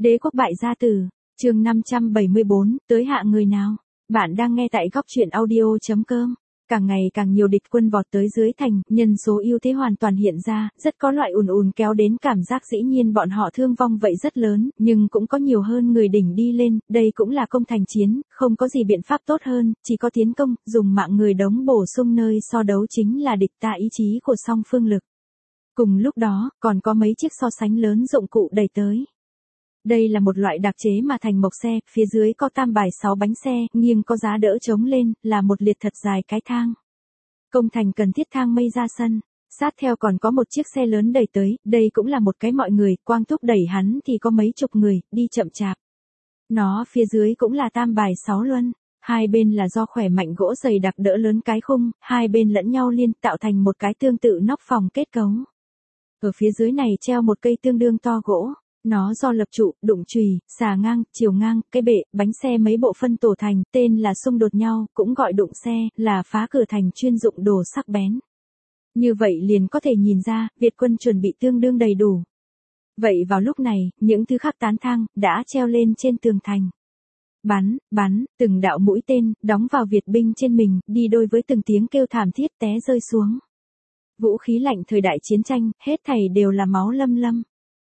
Đế quốc bại gia tử, chương 574, tới hạ người nào? Bạn đang nghe tại góc truyện audio.com. Càng ngày càng nhiều địch quân vọt tới dưới thành, nhân số ưu thế hoàn toàn hiện ra, rất có loại ùn kéo đến cảm giác dĩ nhiên bọn họ thương vong vậy rất lớn, nhưng cũng có nhiều hơn người đỉnh đi lên, đây cũng là công thành chiến, không có gì biện pháp tốt hơn, chỉ có tiến công, dùng mạng người đống bổ sung nơi so đấu chính là địch ta ý chí của song phương lực. Cùng lúc đó, còn có mấy chiếc so sánh lớn dụng cụ đẩy tới. Đây là một loại đặc chế mà thành mộc xe, phía dưới có tam bài 6 bánh xe, nghiêng có giá đỡ chống lên, là một liệt thật dài cái thang. Công thành cần thiết thang mây ra sân, sát theo còn có một chiếc xe lớn đẩy tới, đây cũng là một cái mọi người, quang thúc đẩy hắn thì có mấy chục người, đi chậm chạp. Nó phía dưới cũng là tam bài 6 luân, hai bên là do khỏe mạnh gỗ dày đặc đỡ lớn cái khung, hai bên lẫn nhau liên tạo thành một cái tương tự nóc phòng kết cấu. Ở phía dưới này treo một cây tương đương to gỗ. Nó do lập trụ, đụng chùy, xà ngang, chiều ngang, cái bệ, bánh xe mấy bộ phân tổ thành, tên là xung đột nhau, cũng gọi đụng xe, là phá cửa thành chuyên dụng đồ sắc bén. Như vậy liền có thể nhìn ra, Việt quân chuẩn bị tương đương đầy đủ. Vậy vào lúc này, những thứ khác tán thang, đã treo lên trên tường thành. Bắn, từng đạo mũi tên, đóng vào Việt binh trên mình, đi đôi với từng tiếng kêu thảm thiết té rơi xuống. Vũ khí lạnh thời đại chiến tranh, hết thảy đều là máu lâm lâm.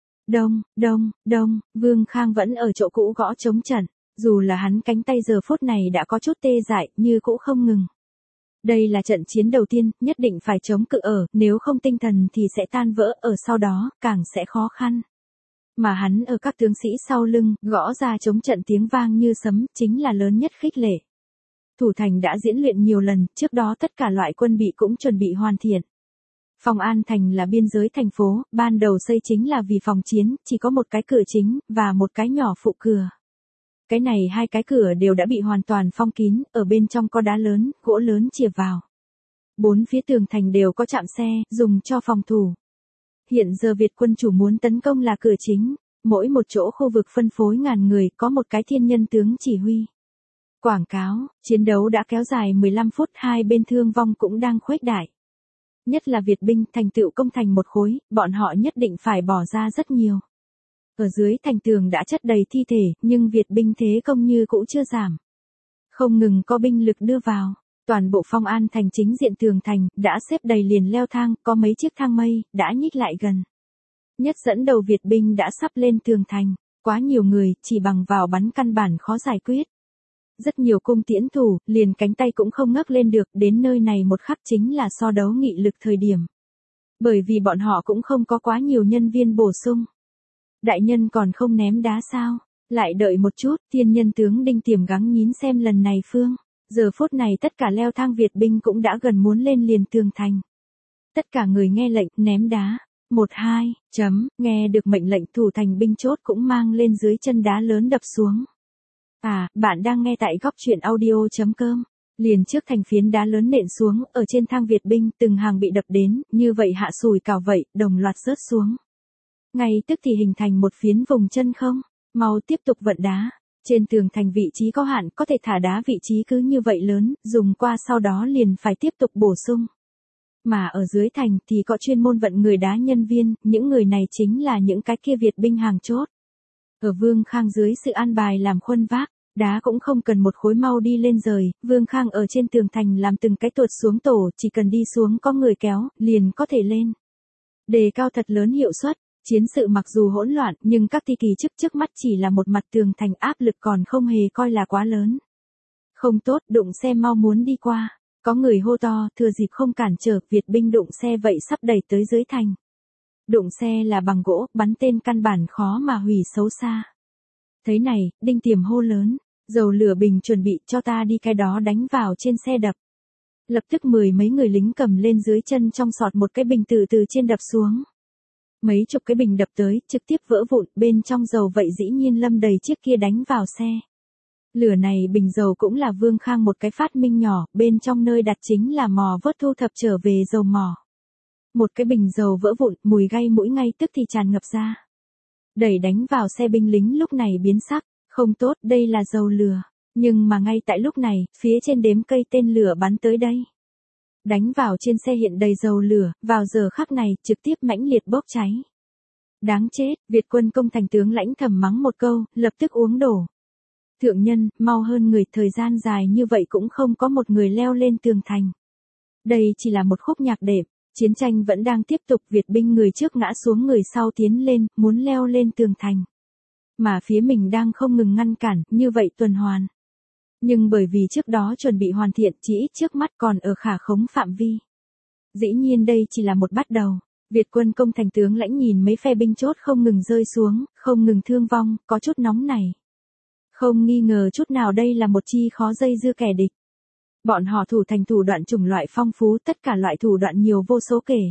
Đông, Vương Khang vẫn ở chỗ cũ gõ trống trận, dù là hắn cánh tay giờ phút này đã có chút tê dại, như cũ không ngừng. Đây là trận chiến đầu tiên, nhất định phải chống cự ở, nếu không tinh thần thì sẽ tan vỡ, ở sau đó, càng sẽ khó khăn. Mà hắn ở các tướng sĩ sau lưng, gõ ra trống trận tiếng vang như sấm, chính là lớn nhất khích lệ. Thủ thành đã diễn luyện nhiều lần, trước đó tất cả loại quân bị cũng chuẩn bị hoàn thiện. Phong An Thành là biên giới thành phố, ban đầu xây chính là vì phòng chiến, chỉ có một cái cửa chính, và một cái nhỏ phụ cửa. Cái này hai cái cửa đều đã bị hoàn toàn phong kín, ở bên trong có đá lớn, gỗ lớn chìa vào. Bốn phía tường thành đều có trạm xe, dùng cho phòng thủ. Hiện giờ Việt quân chủ muốn tấn công là cửa chính, mỗi một chỗ khu vực phân phối ngàn người, có một cái thiên nhân tướng chỉ huy. Quảng cáo, chiến đấu đã kéo dài 15 phút, hai bên thương vong cũng đang khuếch đại. Nhất là Việt binh thành tựu công thành một khối, bọn họ nhất định phải bỏ ra rất nhiều. Ở dưới thành tường đã chất đầy thi thể, nhưng Việt binh thế công như cũ chưa giảm. Không ngừng có binh lực đưa vào, toàn bộ Phong An Thành chính diện tường thành, đã xếp đầy liền leo thang, có mấy chiếc thang mây, đã nhích lại gần. Nhất dẫn đầu Việt binh đã sắp lên tường thành, quá nhiều người, chỉ bằng vào bắn căn bản khó giải quyết. Rất nhiều cung tiễn thủ, liền cánh tay cũng không ngấc lên được, đến nơi này một khắc chính là so đấu nghị lực thời điểm. Bởi vì bọn họ cũng không có quá nhiều nhân viên bổ sung. Đại nhân còn không ném đá sao? Lại đợi một chút, thiên nhân tướng Đinh Tiềm gắng nhín xem lần này phương. Giờ phút này tất cả leo thang Việt binh cũng đã gần muốn lên liền tường thành. Tất cả người nghe lệnh, ném đá. 1-2, nghe được mệnh lệnh thủ thành binh chốt cũng mang lên dưới chân đá lớn đập xuống. Bạn đang nghe tại góc truyện audio.com. Liền trước thành phiến đá lớn nện xuống, ở trên thang Việt binh, từng hàng bị đập đến, như vậy hạ sùi cào vậy, đồng loạt rớt xuống. Ngay tức thì hình thành một phiến vùng chân không, mau tiếp tục vận đá. Trên tường thành vị trí có hạn, có thể thả đá vị trí cứ như vậy lớn, dùng qua sau đó liền phải tiếp tục bổ sung. Mà ở dưới thành thì có chuyên môn vận người đá nhân viên, những người này chính là những cái kia Việt binh hàng chốt. Ở Vương Khang dưới sự an bài làm khuân vác, đá cũng không cần một khối mau đi lên rời, Vương Khang ở trên tường thành làm từng cái tuột xuống tổ, chỉ cần đi xuống có người kéo, liền có thể lên. Đề cao thật lớn hiệu suất, chiến sự mặc dù hỗn loạn, nhưng các ti kỳ trước mắt chỉ là một mặt tường thành áp lực còn không hề coi là quá lớn. Không tốt, đụng xe mau muốn đi qua, có người hô to, thừa dịp không cản trở, Việt binh đụng xe vậy sắp đẩy tới dưới thành. Đụng xe là bằng gỗ, bắn tên căn bản khó mà hủy xấu xa. Thấy này, Đinh Tiềm hô lớn, dầu lửa bình chuẩn bị cho ta đi cái đó đánh vào trên xe đập. Lập tức 10 mấy người lính cầm lên dưới chân trong sọt một cái bình từ trên đập xuống. Mấy chục cái bình đập tới, trực tiếp vỡ vụn, bên trong dầu vậy dĩ nhiên lâm đầy chiếc kia đánh vào xe. Lửa này bình dầu cũng là Vương Khang một cái phát minh nhỏ, bên trong nơi đặt chính là mò vớt thu thập trở về dầu mỏ. Một cái bình dầu vỡ vụn, mùi gây mũi ngay tức thì tràn ngập ra. Đẩy đánh vào xe binh lính lúc này biến sắc, không tốt, đây là dầu lửa. Nhưng mà ngay tại lúc này, phía trên đếm cây tên lửa bắn tới đây. Đánh vào trên xe hiện đầy dầu lửa, vào giờ khắc này, trực tiếp mãnh liệt bốc cháy. Đáng chết, Việt quân công thành tướng lãnh thầm mắng một câu, lập tức uống đổ. Thượng nhân, mau hơn người, thời gian dài như vậy cũng không có một người leo lên tường thành. Đây chỉ là một khúc nhạc đệm, chiến tranh vẫn đang tiếp tục, Việt binh người trước ngã xuống người sau tiến lên, muốn leo lên tường thành. Mà phía mình đang không ngừng ngăn cản, như vậy tuần hoàn. Nhưng bởi vì trước đó chuẩn bị hoàn thiện, chỉ ít trước mắt còn ở khả khống phạm vi. Dĩ nhiên đây chỉ là một bắt đầu. Việt quân công thành tướng lãnh nhìn mấy phe binh chốt không ngừng rơi xuống, không ngừng thương vong, có chút nóng này. Không nghi ngờ chút nào đây là một chi khó dây dưa kẻ địch. Bọn họ thủ thành thủ đoạn chủng loại phong phú, tất cả loại thủ đoạn nhiều vô số kể.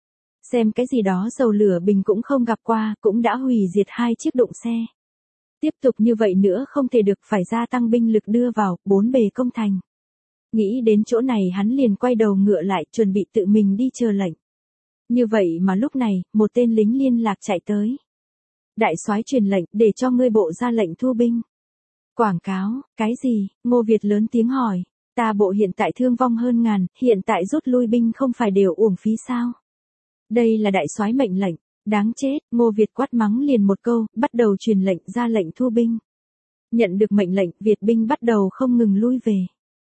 Xem cái gì đó dầu lửa bình cũng không gặp qua, cũng đã hủy diệt 2 chiếc đụng xe. Tiếp tục như vậy nữa không thể được, phải gia tăng binh lực đưa vào, 4 bề công thành. Nghĩ đến chỗ này hắn liền quay đầu ngựa lại, chuẩn bị tự mình đi chờ lệnh. Như vậy mà lúc này, một tên lính liên lạc chạy tới. Đại soái truyền lệnh, để cho ngươi bộ ra lệnh thu binh. Quảng cáo, cái gì? Ngô Việt lớn tiếng hỏi. Ta bộ hiện tại thương vong hơn ngàn, hiện tại rút lui binh không phải đều uổng phí sao? Đây là đại soái mệnh lệnh. Đáng chết, Ngô Việt quát mắng liền một câu, bắt đầu truyền lệnh ra lệnh thu binh. Nhận được mệnh lệnh, Việt binh bắt đầu không ngừng lui về.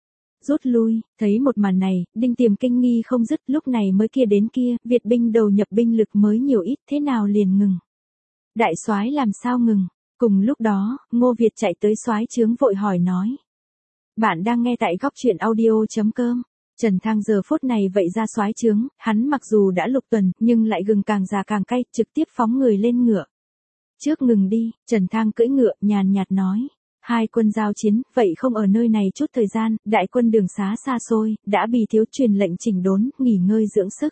Rút lui, thấy một màn này, Đinh Tiềm kinh nghi không dứt, lúc này mới kia đến kia, Việt binh đầu nhập binh lực mới nhiều ít, thế nào liền ngừng. Đại soái làm sao ngừng? Cùng lúc đó, Ngô Việt chạy tới soái trướng vội hỏi nói. Bạn đang nghe tại góc truyện audio.com. Trần Thang giờ phút này vậy ra soái trướng, hắn mặc dù đã lục tuần, nhưng lại gừng càng già càng cay, trực tiếp phóng người lên ngựa. Trước ngừng đi, Trần Thang cưỡi ngựa, nhàn nhạt nói. 2 quân giao chiến, vậy không ở nơi này chút thời gian, đại quân đường xá xa xôi, đã bị thiếu truyền lệnh chỉnh đốn, nghỉ ngơi dưỡng sức.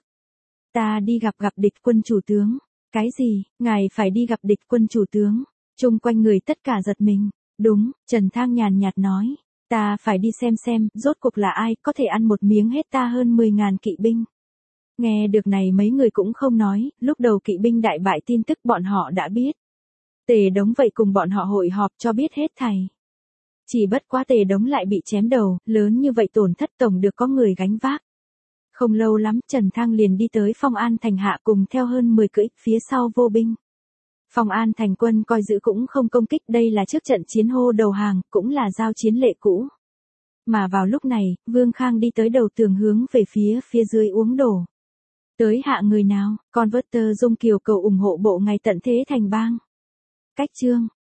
Ta đi gặp địch quân chủ tướng. Cái gì, ngài phải đi gặp địch quân chủ tướng? Chung quanh người tất cả giật mình. Đúng, Trần Thang nhàn nhạt nói. Ta phải đi xem, rốt cuộc là ai, có thể ăn một miếng hết ta hơn 10.000 kỵ binh. Nghe được này mấy người cũng không nói, lúc đầu kỵ binh đại bại tin tức bọn họ đã biết. Tề Đống vậy cùng bọn họ hội họp cho biết hết thảy. Chỉ bất quá Tề Đống lại bị chém đầu, lớn như vậy tổn thất tổng được có người gánh vác. Không lâu lắm Trần Thang liền đi tới Phong An Thành hạ cùng theo hơn 10 cưỡi, phía sau vô binh. Phong An Thành quân coi giữ cũng không công kích, đây là trước trận chiến hô đầu hàng, cũng là giao chiến lệ cũ. Mà vào lúc này, Vương Khang đi tới đầu tường hướng về phía dưới uống đổ. Tới hạ người nào, Converter Dung Kiều cầu ủng hộ bộ ngày tận thế thành bang. Cách chương.